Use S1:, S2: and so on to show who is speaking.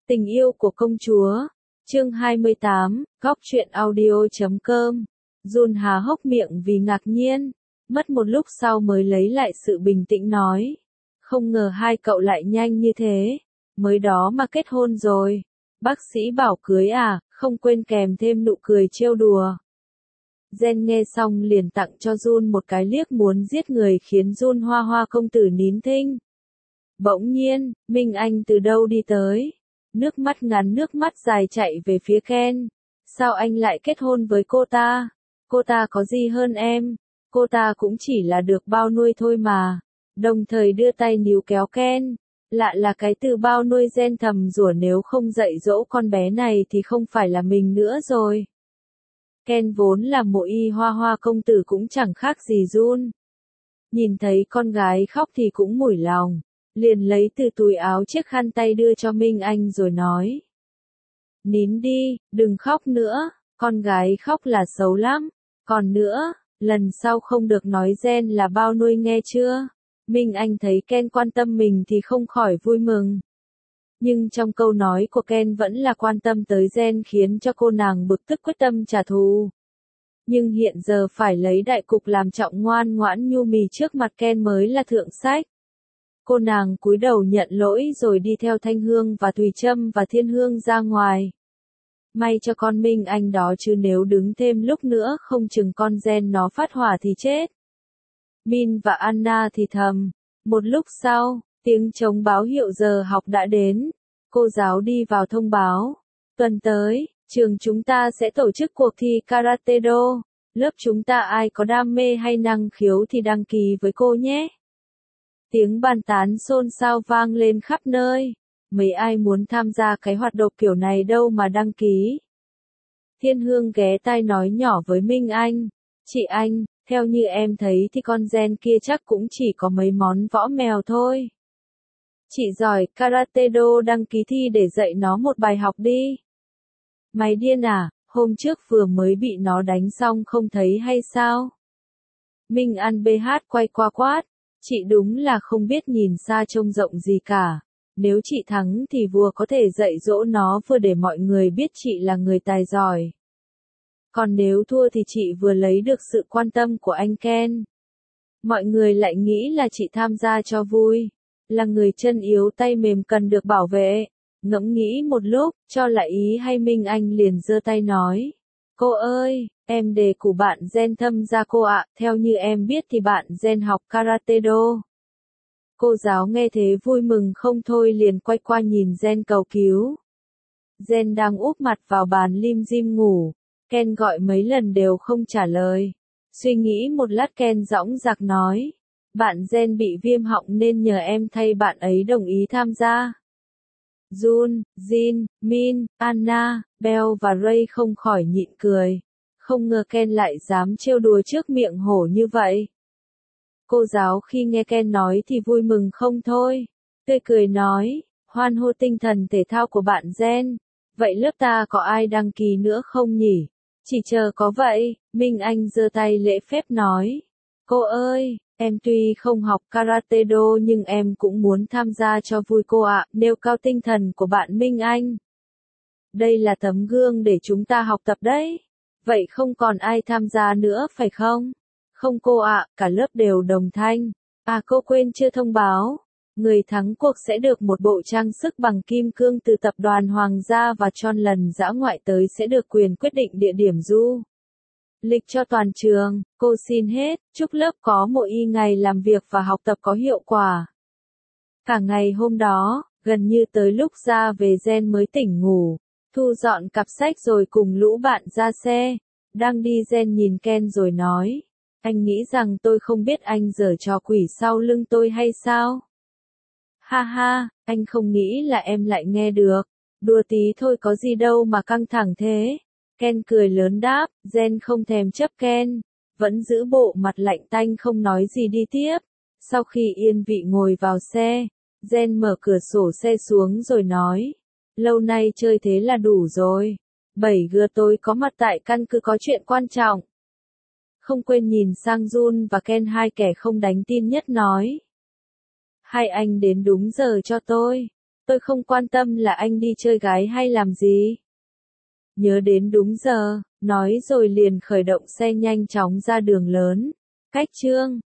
S1: Tình yêu của công chúa. Chương 28, góc truyện audio.com. Jun há hốc miệng vì ngạc nhiên, mất một lúc sau mới lấy lại sự bình tĩnh nói. Không ngờ hai cậu lại nhanh như thế, mới đó mà kết hôn rồi. Bác sĩ bảo cưới à, không quên kèm thêm nụ cười trêu đùa. Jen nghe xong liền tặng cho Jun một cái liếc muốn giết người khiến Jun hoa hoa công tử nín thinh. Bỗng nhiên, Minh Anh từ đâu đi tới? Nước mắt ngắn nước mắt dài chạy về phía Ken. Sao anh lại kết hôn với cô ta? Cô ta có gì hơn em? Cô ta cũng chỉ là được bao nuôi thôi mà. Đồng thời đưa tay níu kéo Ken. Lạ là cái từ bao nuôi Jen thầm rủa nếu không dạy dỗ con bé này thì không phải là mình nữa rồi. Ken vốn là mộ y hoa hoa công tử cũng chẳng khác gì Jun. Nhìn thấy con gái khóc thì cũng mủi lòng. Liền lấy từ túi áo chiếc khăn tay đưa cho Minh Anh rồi nói. Nín đi, đừng khóc nữa, con gái khóc là xấu lắm. Còn nữa, lần sau không được nói Jen là bao nuôi nghe chưa? Minh Anh thấy Ken quan tâm mình thì không khỏi vui mừng. Nhưng trong câu nói của Ken vẫn là quan tâm tới Jen khiến cho cô nàng bực tức quyết tâm trả thù. Nhưng hiện giờ phải lấy đại cục làm trọng ngoan ngoãn nhu mì trước mặt Ken mới là thượng sách. Cô nàng cúi đầu nhận lỗi rồi đi theo Thanh Hương và Thùy Trâm và Thiên Hương ra ngoài. May cho con Minh Anh đó chứ nếu đứng thêm lúc nữa không chừng con Jen nó phát hỏa thì chết. Min và Anna thì thầm. Một lúc sau, tiếng trống báo hiệu giờ học đã đến. Cô giáo đi vào thông báo. Tuần tới, trường chúng ta sẽ tổ chức cuộc thi Karate Do. Lớp chúng ta ai có đam mê hay năng khiếu thì đăng ký với cô nhé. Tiếng bàn tán xôn xao vang lên khắp nơi. Mấy ai muốn tham gia cái hoạt động kiểu này đâu mà đăng ký. Thiên Hương ghé tai nói nhỏ với Minh Anh. Chị Anh, theo như em thấy thì con Jen kia chắc cũng chỉ có mấy món võ mèo thôi. Chị giỏi Karate Do đăng ký thi để dạy nó một bài học đi. Mày điên à, hôm trước vừa mới bị nó đánh xong không thấy hay sao? Minh An BH quay qua quát. Chị đúng là không biết nhìn xa trông rộng gì cả. Nếu chị thắng thì vừa có thể dạy dỗ nó vừa để mọi người biết chị là người tài giỏi. Còn nếu thua thì chị vừa lấy được sự quan tâm của anh Ken. Mọi người lại nghĩ là chị tham gia cho vui. Là người chân yếu tay mềm cần được bảo vệ. Ngẫm nghĩ một lúc, cho lại ý hay Minh Anh liền giơ tay nói. Cô ơi, em đề cử bạn Jen tham gia cô ạ, theo như em biết thì bạn Jen học Karate Do. Cô giáo nghe thế vui mừng không thôi liền quay qua nhìn Jen cầu cứu. Jen đang úp mặt vào bàn lim dim ngủ, Ken gọi mấy lần đều không trả lời. Suy nghĩ một lát Ken dõng dạc nói. Bạn Jen bị viêm họng nên nhờ em thay bạn ấy đồng ý tham gia. Jun, Jin, Min, Anna, Bell và Ray không khỏi nhịn cười. Không ngờ Ken lại dám trêu đùa trước miệng hổ như vậy. Cô giáo khi nghe Ken nói thì vui mừng không thôi. Tươi cười nói, hoan hô tinh thần thể thao của bạn Jen. Vậy lớp ta có ai đăng ký nữa không nhỉ? Chỉ chờ có vậy, Minh Anh giơ tay lễ phép nói. Cô ơi, em tuy không học Karate Do nhưng em cũng muốn tham gia cho vui cô ạ, nêu cao tinh thần của bạn Minh Anh. Đây là tấm gương để chúng ta học tập đấy. Vậy không còn ai tham gia nữa phải không? Không cô ạ, cả lớp đều đồng thanh. À cô quên chưa thông báo. Người thắng cuộc sẽ được một bộ trang sức bằng kim cương từ tập đoàn Hoàng gia và John lần dã ngoại tới sẽ được quyền quyết định địa điểm du lịch cho toàn trường. Cô xin hết, chúc lớp có một ngày làm việc và học tập có hiệu quả. Cả ngày hôm đó, gần như tới lúc ra về Jen mới tỉnh ngủ, thu dọn cặp sách rồi cùng lũ bạn ra xe. Đang đi Jen nhìn Ken rồi nói. Anh nghĩ rằng tôi không biết anh giở trò quỷ sau lưng tôi hay sao? Ha ha, anh không nghĩ là em lại nghe được. Đùa tí thôi có gì đâu mà căng thẳng thế. Ken cười lớn đáp, Jen không thèm chấp Ken. Vẫn giữ bộ mặt lạnh tanh không nói gì đi tiếp. Sau khi yên vị ngồi vào xe, Jen mở cửa sổ xe xuống rồi nói. Lâu nay chơi thế là đủ rồi. 7G tôi có mặt tại căn cứ có chuyện quan trọng. Không quên nhìn sang Jun và Ken hai kẻ không đánh tin nhất nói. Hai anh đến đúng giờ cho tôi. Tôi không quan tâm là anh đi chơi gái hay làm gì. Nhớ đến đúng giờ, nói rồi liền khởi động xe nhanh chóng ra đường lớn. Cách Trương